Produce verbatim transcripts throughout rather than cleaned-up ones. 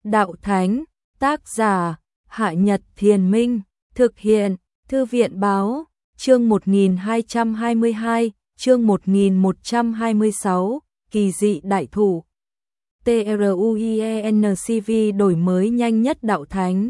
đạo thánh, tác giả, Hạ Nhật Thiền Minh, thực hiện, Thư viện báo, chương một nghìn hai trăm hai mươi hai, chương một nghìn một trăm hai mươi sáu, kỳ dị đại thủ. TRUIENCV đổi mới nhanh nhất đạo thánh.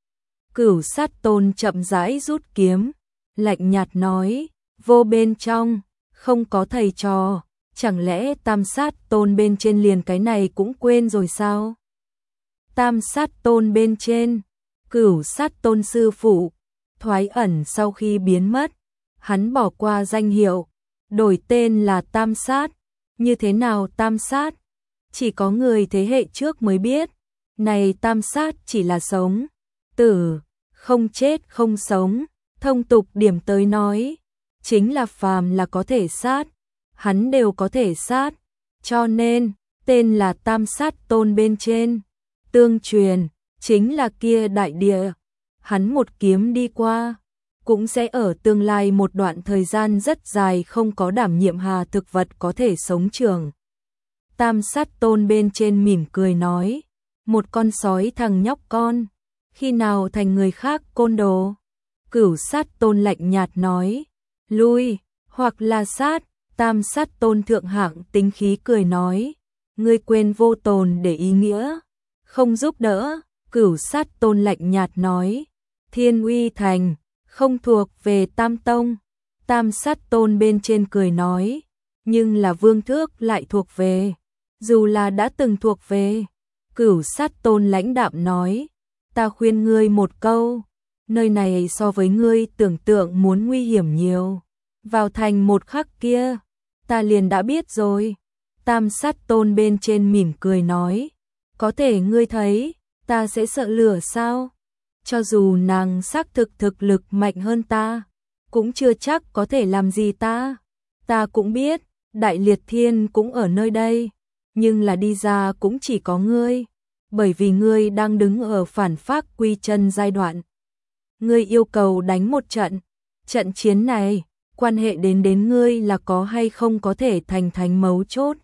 Cửu Sát Tôn chậm rãi rút kiếm, lạnh nhạt nói, vô bên trong, không có thầy trò, chẳng lẽ Tam Sát Tôn bên trên liền cái này cũng quên rồi sao? Tam Sát Tôn bên trên, Cửu Sát Tôn sư phụ, thoái ẩn sau khi biến mất, hắn bỏ qua danh hiệu, đổi tên là Tam Sát. Như thế nào Tam Sát? Chỉ có người thế hệ trước mới biết, này Tam Sát chỉ là sống, tử, không chết không sống, thông tục điểm tới nói, chính là phàm là có thể sát, hắn đều có thể sát, cho nên, tên là Tam Sát Tôn bên trên, tương truyền, chính là kia đại địa, hắn một kiếm đi qua, cũng sẽ ở tương lai một đoạn thời gian rất dài không có đảm nhiệm hà thực vật có thể sống trường. Tam Sát Tôn bên trên mỉm cười nói, một con sói thằng nhóc con, khi nào thành người khác côn đồ? Cửu Sát Tôn lạnh nhạt nói, lui, hoặc là sát. Tam Sát Tôn thượng hạng tính khí cười nói, ngươi quên vô tồn để ý nghĩa, không giúp đỡ. Cửu Sát Tôn lạnh nhạt nói, Thiên Uy Thành, không thuộc về Tam Tông. Tam Sát Tôn bên trên cười nói, nhưng là Vương Thước lại thuộc về, dù là đã từng thuộc về. Cửu Sát Tôn lãnh đạm nói, ta khuyên ngươi một câu, nơi này so với ngươi tưởng tượng muốn nguy hiểm nhiều, vào thành một khắc kia, ta liền đã biết rồi. Tam Sát Tôn bên trên mỉm cười nói, có thể ngươi thấy, ta sẽ sợ lửa sao? Cho dù nàng xác thực thực lực mạnh hơn ta, cũng chưa chắc có thể làm gì ta. Ta cũng biết, Đại Liệt Thiên cũng ở nơi đây, nhưng là đi ra cũng chỉ có ngươi, bởi vì ngươi đang đứng ở phản phác quy chân giai đoạn. Ngươi yêu cầu đánh một trận, trận chiến này, quan hệ đến đến ngươi là có hay không có thể thành thánh mấu chốt.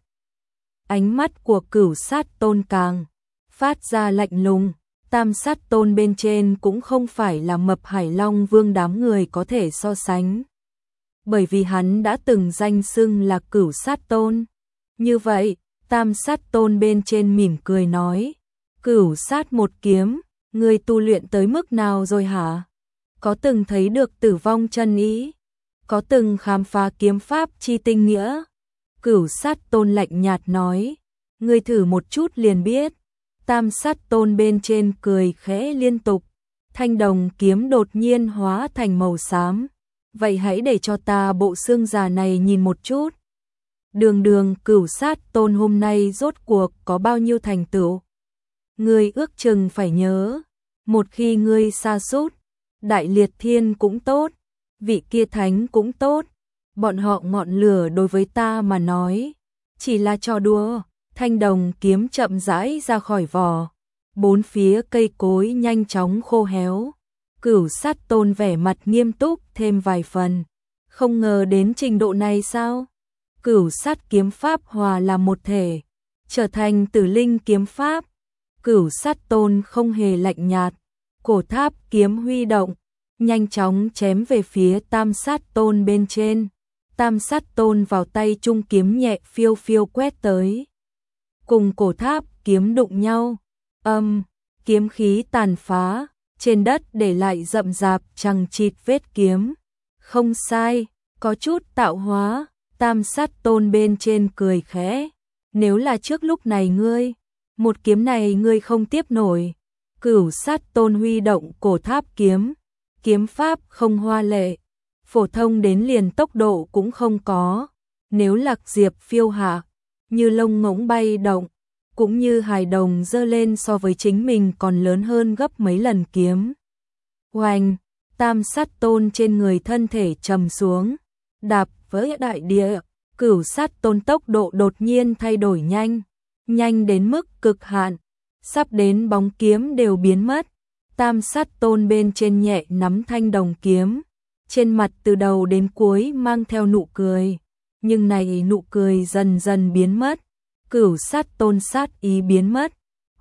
Ánh mắt của Cửu Sát Tôn càng phát ra lạnh lùng, Tam Sát Tôn bên trên cũng không phải là Mập Hải Long Vương đám người có thể so sánh. Bởi vì hắn đã từng danh xưng là Cửu Sát Tôn. Như vậy, Tam Sát Tôn bên trên mỉm cười nói, Cửu Sát một kiếm, ngươi tu luyện tới mức nào rồi hả? Có từng thấy được tử vong chân ý? Có từng khám phá kiếm pháp chi tinh nghĩa? Cửu Sát Tôn lạnh nhạt nói, ngươi thử một chút liền biết. Tam Sát Tôn bên trên cười khẽ liên tục, thanh đồng kiếm đột nhiên hóa thành màu xám. Vậy hãy để cho ta bộ xương già này nhìn một chút. Đường đường Cửu Sát Tôn hôm nay rốt cuộc có bao nhiêu thành tựu? Ngươi ước chừng phải nhớ, một khi ngươi sa sút, Đại Liệt Thiên cũng tốt, vị kia thánh cũng tốt, bọn họ ngọn lửa đối với ta mà nói, chỉ là trò đùa. Thanh đồng kiếm chậm rãi ra khỏi vỏ, bốn phía cây cối nhanh chóng khô héo. Cửu Sát Tôn vẻ mặt nghiêm túc thêm vài phần, không ngờ đến trình độ này sao? Cửu Sát kiếm pháp hòa là một thể, trở thành Tử Linh kiếm pháp. Cửu Sát Tôn không hề lạnh nhạt, cổ tháp kiếm huy động, nhanh chóng chém về phía Tam Sát Tôn bên trên. Tam Sát Tôn vào tay trung kiếm nhẹ phiêu phiêu quét tới, cùng cổ tháp kiếm đụng nhau, âm, um, kiếm khí tàn phá, trên đất để lại rậm rạp chằng chịt vết kiếm. Không sai, có chút tạo hóa. Tam Sát Tôn bên trên cười khẽ, nếu là trước lúc này ngươi, một kiếm này ngươi không tiếp nổi. Cửu Sát Tôn huy động cổ tháp kiếm, kiếm pháp không hoa lệ, phổ thông đến liền tốc độ cũng không có, nếu Lạc Diệp phiêu hạ, như lông ngỗng bay động, cũng như hài đồng giơ lên so với chính mình còn lớn hơn gấp mấy lần kiếm. Oanh, Tam Sát Tôn trên người thân thể trầm xuống, đạp với đại địa. Cửu Sát Tôn tốc độ đột nhiên thay đổi nhanh, nhanh đến mức cực hạn, sắp đến bóng kiếm đều biến mất. Tam Sát Tôn bên trên nhẹ nắm thanh đồng kiếm, trên mặt từ đầu đến cuối mang theo nụ cười, nhưng này nụ cười dần dần biến mất. Cửu Sát Tôn sát ý biến mất,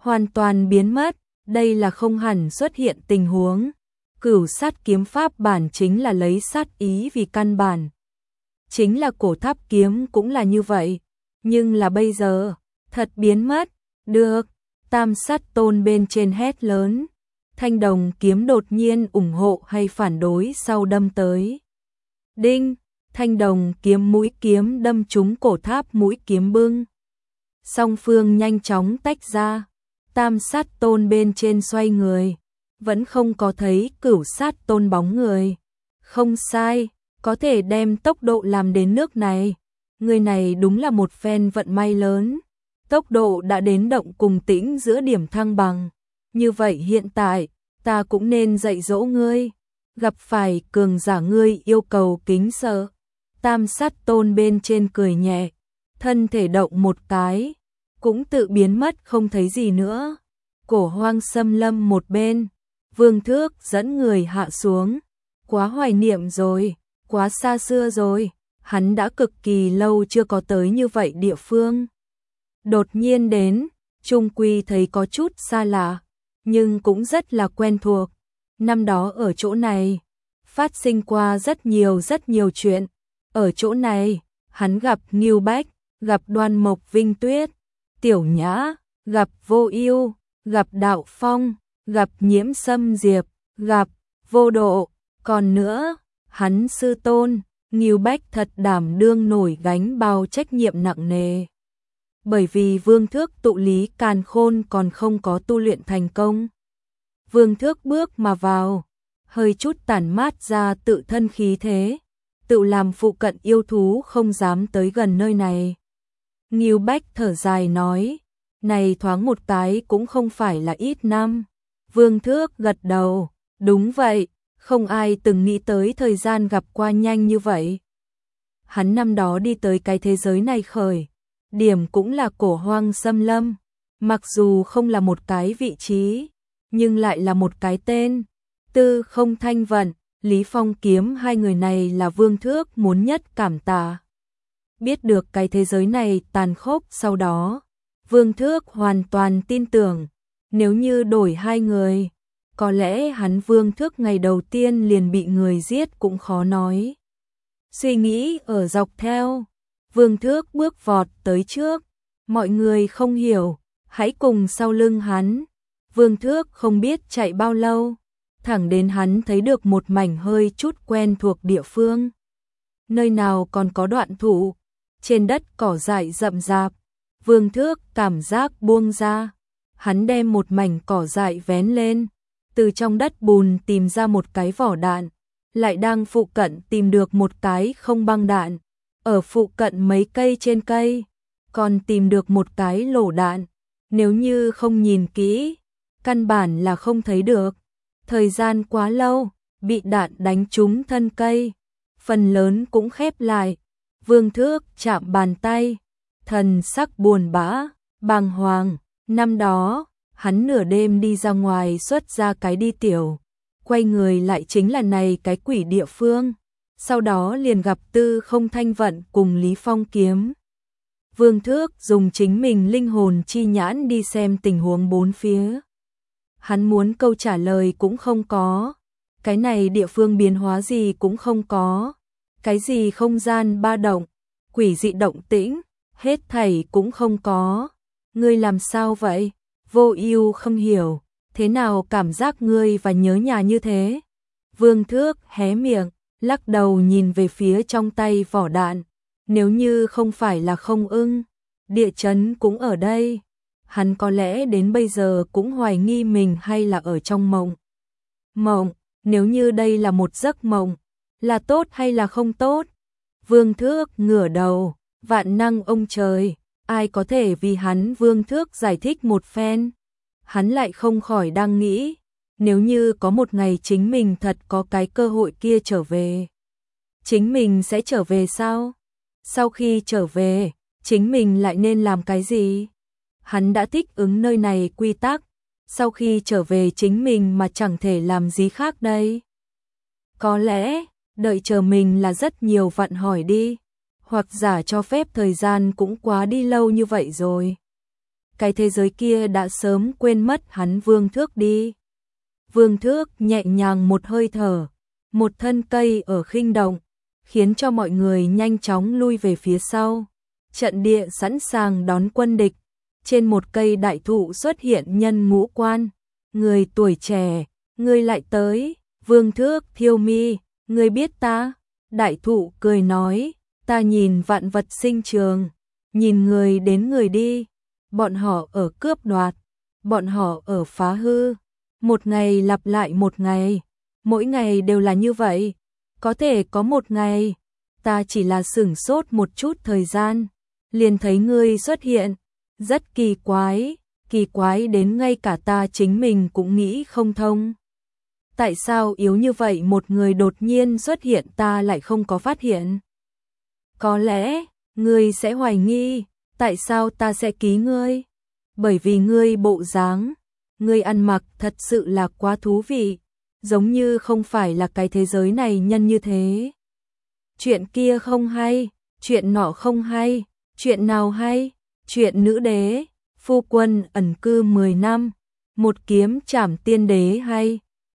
hoàn toàn biến mất, đây là không hẳn xuất hiện tình huống. Cửu sát kiếm pháp bản chính là lấy sát ý vì căn bản. Chính là cổ tháp kiếm cũng là như vậy, nhưng là bây giờ, thật biến mất, được, Tam Sát Tôn bên trên hét lớn. Thanh đồng kiếm đột nhiên ủng hộ hay phản đối sau đâm tới. Đinh, thanh đồng kiếm mũi kiếm đâm trúng cổ tháp mũi kiếm bưng. Song phương nhanh chóng tách ra, Tam Sát Tôn bên trên xoay người, vẫn không có thấy Cửu Sát Tôn bóng người. Không sai, có thể đem tốc độ làm đến nước này. Người này đúng là một phen vận may lớn. Tốc độ đã đến động cùng tĩnh giữa điểm thăng bằng. Như vậy hiện tại, ta cũng nên dạy dỗ ngươi. Gặp phải cường giả ngươi yêu cầu kính sợ. Tam Sát Tôn bên trên cười nhẹ, thân thể động một cái, cũng tự biến mất không thấy gì nữa. Cổ Hoang xâm lâm một bên, Vương Thước dẫn người hạ xuống. Quá hoài niệm rồi, quá xa xưa rồi, hắn đã cực kỳ lâu chưa có tới như vậy địa phương. Đột nhiên đến, trung quy thấy có chút xa lạ, nhưng cũng rất là quen thuộc. Năm đó ở chỗ này, phát sinh qua rất nhiều rất nhiều chuyện. Ở chỗ này, hắn gặp Ngưu Bách, gặp Đoan Mộc Vinh Tuyết, Tiểu Nhã, gặp Vô Ưu, gặp Đạo Phong, gặp Nhiễm Sâm Diệp, gặp Vô Độ. Còn nữa, hắn sư tôn, Ngưu Bách thật đảm đương nổi gánh bao trách nhiệm nặng nề. Bởi vì Vương Thước tụ lý càn khôn còn không có tu luyện thành công. Vương Thước bước mà vào, hơi chút tản mát ra tự thân khí thế, tự làm phụ cận yêu thú không dám tới gần nơi này. Ngưu Bách thở dài nói, này thoáng một cái cũng không phải là ít năm. Vương Thước gật đầu, đúng vậy, không ai từng nghĩ tới thời gian gặp qua nhanh như vậy. Hắn năm đó đi tới cái thế giới này khởi, điểm cũng là cổ hoang xâm lâm, mặc dù không là một cái vị trí, nhưng lại là một cái tên. Tư Không Thanh Vận, Lý Phong Kiếm, hai người này là Vương Thước muốn nhất cảm tạ. Biết được cái thế giới này tàn khốc sau đó, Vương Thước hoàn toàn tin tưởng, nếu như đổi hai người, có lẽ hắn Vương Thước ngày đầu tiên liền bị người giết cũng khó nói. Suy nghĩ ở dọc theo, Vương Thước bước vọt tới trước, mọi người không hiểu, hãy cùng sau lưng hắn. Vương Thước không biết chạy bao lâu, thẳng đến hắn thấy được một mảnh hơi chút quen thuộc địa phương. Nơi nào còn có đoạn thụ, trên đất cỏ dại rậm rạp, Vương Thước cảm giác buông ra. Hắn đem một mảnh cỏ dại vén lên, từ trong đất bùn tìm ra một cái vỏ đạn, lại đang phụ cận tìm được một cái không băng đạn, ở phụ cận mấy cây trên cây, còn tìm được một cái lỗ đạn, nếu như không nhìn kỹ, căn bản là không thấy được. Thời gian quá lâu, bị đạn đánh trúng thân cây, phần lớn cũng khép lại. Vương Thước chạm bàn tay, thần sắc buồn bã, bàng hoàng. Năm đó, hắn nửa đêm đi ra ngoài xuất ra cái đi tiểu, quay người lại chính là này cái quỷ địa phương. Sau đó liền gặp Tư Không Thanh Vận cùng Lý Phong Kiếm. Vương Thước dùng chính mình linh hồn chi nhãn đi xem tình huống bốn phía. Hắn muốn câu trả lời cũng không có, cái này địa phương biến hóa gì cũng không có, cái gì không gian ba động, quỷ dị động tĩnh, hết thảy cũng không có. Ngươi làm sao vậy? Vô Ưu không hiểu, thế nào cảm giác ngươi và nhớ nhà như thế? Vương Thước hé miệng, lắc đầu nhìn về phía trong tay vỏ đạn, nếu như không phải là không ưng, địa chấn cũng ở đây. Hắn có lẽ đến bây giờ cũng hoài nghi mình hay là ở trong mộng. Mộng, nếu như đây là một giấc mộng, là tốt hay là không tốt? Vương Thước ngửa đầu, vạn năng ông trời, ai có thể vì hắn Vương Thước giải thích một phen? Hắn lại không khỏi đang nghĩ, nếu như có một ngày chính mình thật có cái cơ hội kia trở về, chính mình sẽ trở về sao? Sau khi trở về, chính mình lại nên làm cái gì? Hắn đã thích ứng nơi này quy tắc, sau khi trở về chính mình mà chẳng thể làm gì khác đây. Có lẽ, đợi chờ mình là rất nhiều vạn hỏi đi, hoặc giả cho phép thời gian cũng quá đi lâu như vậy rồi. cái thế giới kia đã sớm quên mất hắn Vương Thước đi. Vương Thước nhẹ nhàng một hơi thở, một thân cây ở khinh động, khiến cho mọi người nhanh chóng lui về phía sau. Trận địa sẵn sàng đón quân địch, trên một cây đại thụ xuất hiện nhân ngũ quan, người tuổi trẻ, người lại tới, Vương Thước thiêu mi, người biết ta? Đại thụ cười nói, ta nhìn vạn vật sinh trường, nhìn người đến người đi, bọn họ ở cướp đoạt, bọn họ ở phá hư, một ngày lặp lại một ngày, mỗi ngày đều là như vậy, có thể có một ngày, ta chỉ là sửng sốt một chút thời gian, liền thấy ngươi xuất hiện, rất kỳ quái, kỳ quái đến ngay cả ta chính mình cũng nghĩ không thông. Tại sao yếu như vậy một người đột nhiên xuất hiện ta lại không có phát hiện? Có lẽ, ngươi sẽ hoài nghi, tại sao ta sẽ ký ngươi? Bởi vì ngươi bộ dáng, ngươi ăn mặc thật sự là quá thú vị, giống như không phải là cái thế giới này nhân như thế. Chuyện kia không hay, chuyện nọ không hay, chuyện nào hay? Chuyện nữ đế, phu quân ẩn cư mười năm, một kiếm trảm tiên đế hay?